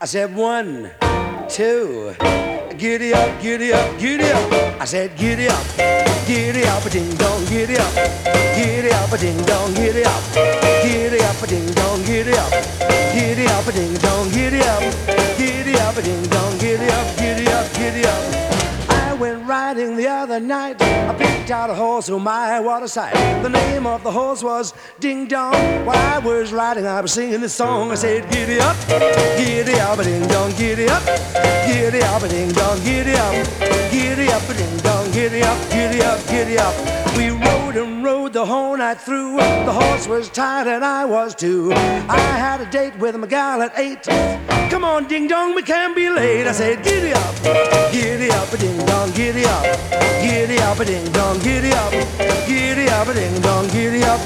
I said 1, 2, giddy up, giddy up, giddy up. I said giddy up, a ding dong, giddy up, a ding dong, giddy up, a ding dong, giddy up, a ding dong, giddy up, a ding dong, giddy up, giddy up. I went riding the other night. I picked out a horse, oh my, what a sight. The name of the horse was Ding Dong. While I was riding, I was singing this song. I said, giddy up, a ding dong, giddy up, a ding dong, giddy up, a ding dong, giddy up, giddy up. We rode and rode the whole night through. The horse was tired and I was too. I had a date with a gal at 8. Come on, ding dong, we can't be late. I said, giddy up, a ding dong, giddy up, a ding dong, giddy up, a ding dong, giddy up,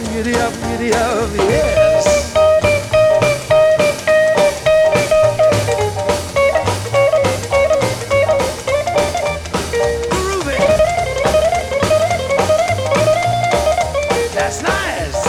yes. That's nice.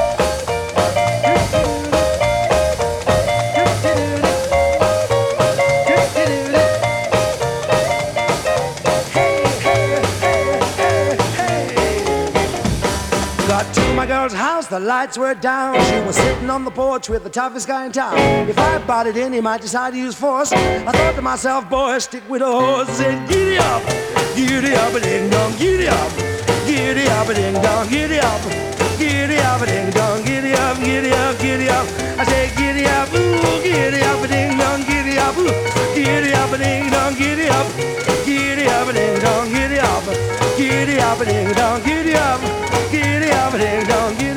Got to my girl's house, the lights were down. She was sitting on the porch with the toughest guy in town. If I butted in, he might decide to use force. I thought to myself, boy, stick with the horse. I said, giddy up, a ding dong, giddy up, a ding dong, giddy up, a ding dong, giddy up, giddy up. I said, giddy up, ooh, a ding dong, giddy up, ooh, a ding dong, giddy up, a ding dong, giddy up, a ding dong, giddy up, a ding dong, giddy